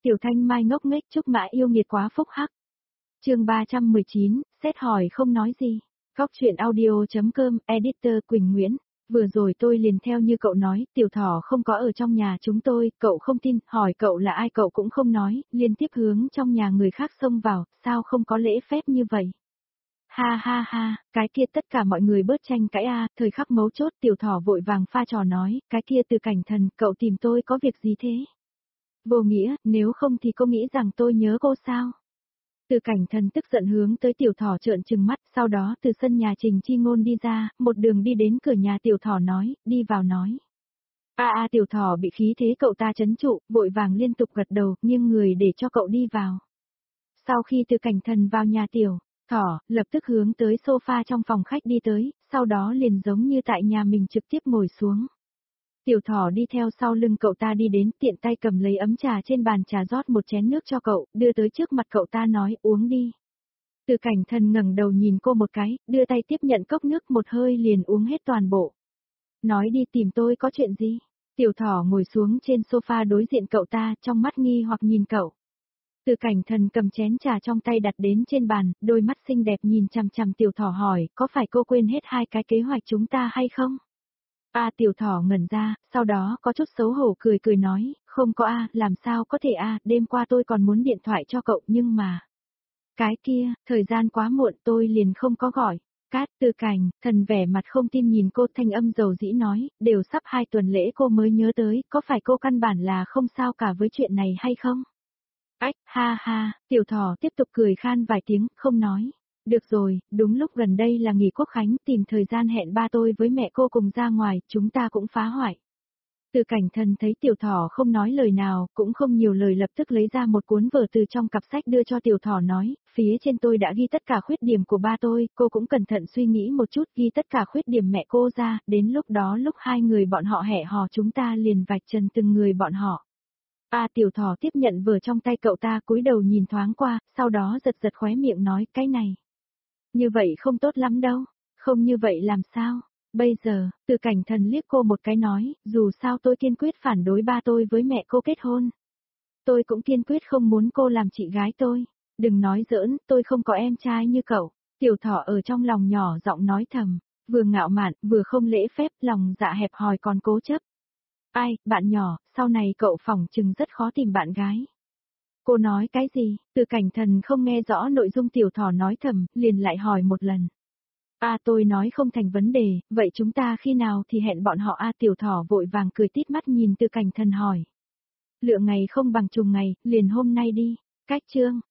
Tiểu Thanh Mai ngốc nghếch Trúc Mã yêu nghiệt quá phúc hắc. Chương 319, xét hỏi không nói gì. Góc truyện audio.com, editor Quỳnh Nguyễn. Vừa rồi tôi liền theo như cậu nói, Tiểu Thỏ không có ở trong nhà chúng tôi, cậu không tin, hỏi cậu là ai cậu cũng không nói, liên tiếp hướng trong nhà người khác xông vào, sao không có lễ phép như vậy. Ha ha ha, cái kia tất cả mọi người bớt tranh cãi thời khắc mấu chốt Tiểu Thỏ vội vàng pha trò nói, cái kia Từ Cảnh Thần, cậu tìm tôi có việc gì thế? Vô nghĩa, nếu không thì cô nghĩ rằng tôi nhớ cô sao? Từ Cảnh Thần tức giận hướng tới Tiểu Thỏ trợn trừng mắt, sau đó từ sân nhà Trình Chi Ngôn đi ra, một đường đi đến cửa nhà Tiểu Thỏ nói, đi vào nói. Tiểu Thỏ bị khí thế cậu ta trấn trụ, vội vàng liên tục gật đầu, nghiêng người để cho cậu đi vào. Sau khi Từ Cảnh Thần vào nhà Tiểu Thỏ, lập tức hướng tới sofa trong phòng khách đi tới, sau đó liền giống như tại nhà mình trực tiếp ngồi xuống. Tiểu Thỏ đi theo sau lưng cậu ta đi đến, tiện tay cầm lấy ấm trà trên bàn trà rót một chén nước cho cậu, đưa tới trước mặt cậu ta nói uống đi. Từ Cảnh Thần ngẩng đầu nhìn cô một cái, đưa tay tiếp nhận cốc nước một hơi liền uống hết toàn bộ. Nói đi tìm tôi có chuyện gì? Tiểu Thỏ ngồi xuống trên sofa đối diện cậu ta, trong mắt nghi hoặc nhìn cậu. Từ Cảnh Thần cầm chén trà trong tay đặt đến trên bàn, đôi mắt xinh đẹp nhìn chằm chằm Tiểu Thỏ hỏi, có phải cô quên hết hai cái kế hoạch chúng ta hay không? Tiểu Thỏ ngẩn ra, sau đó có chút xấu hổ cười cười nói, không có làm sao có thể đêm qua tôi còn muốn điện thoại cho cậu nhưng mà. Cái kia, thời gian quá muộn tôi liền không có gọi. Từ Cảnh Thần vẻ mặt không tin nhìn cô thanh âm dầu dĩ nói, đều sắp 2 tuần lễ cô mới nhớ tới, có phải cô căn bản là không sao cả với chuyện này hay không? Ha ha, Tiểu Thỏ tiếp tục cười khan vài tiếng, không nói. Được rồi, đúng lúc gần đây là nghỉ quốc khánh, tìm thời gian hẹn ba tôi với mẹ cô cùng ra ngoài, chúng ta cũng phá hoại. Từ Cảnh Thần thấy Tiểu Thỏ không nói lời nào, cũng không nhiều lời lập tức lấy ra một cuốn vở từ trong cặp sách đưa cho Tiểu Thỏ nói, phía trên tôi đã ghi tất cả khuyết điểm của ba tôi, cô cũng cẩn thận suy nghĩ một chút ghi tất cả khuyết điểm mẹ cô ra, đến lúc đó lúc hai người bọn họ hẹn hò chúng ta liền vạch trần từng người bọn họ. Tiểu Thỏ tiếp nhận vở trong tay cậu ta cúi đầu nhìn thoáng qua, sau đó giật giật khóe miệng nói cái này. Như vậy không tốt lắm đâu, không như vậy làm sao? Bây giờ, Từ Cảnh Thần liếc cô một cái nói, dù sao tôi kiên quyết phản đối ba tôi với mẹ cô kết hôn. Tôi cũng kiên quyết không muốn cô làm chị gái tôi. Đừng nói giỡn, tôi không có em trai như cậu. Tiểu Thỏ ở trong lòng nhỏ giọng nói thầm, vừa ngạo mạn, vừa không lễ phép, lòng dạ hẹp hòi còn cố chấp. Bạn nhỏ, sau này cậu phỏng chừng rất khó tìm bạn gái. Cô nói cái gì? Từ Cảnh Thần không nghe rõ nội dung Tiểu Thỏ nói thầm, liền lại hỏi một lần. Tôi nói không thành vấn đề, vậy chúng ta khi nào thì hẹn bọn họ Tiểu Thỏ vội vàng cười tít mắt nhìn Từ Cảnh Thần hỏi. Lựa ngày không bằng trùng ngày, liền hôm nay đi. Cách chương.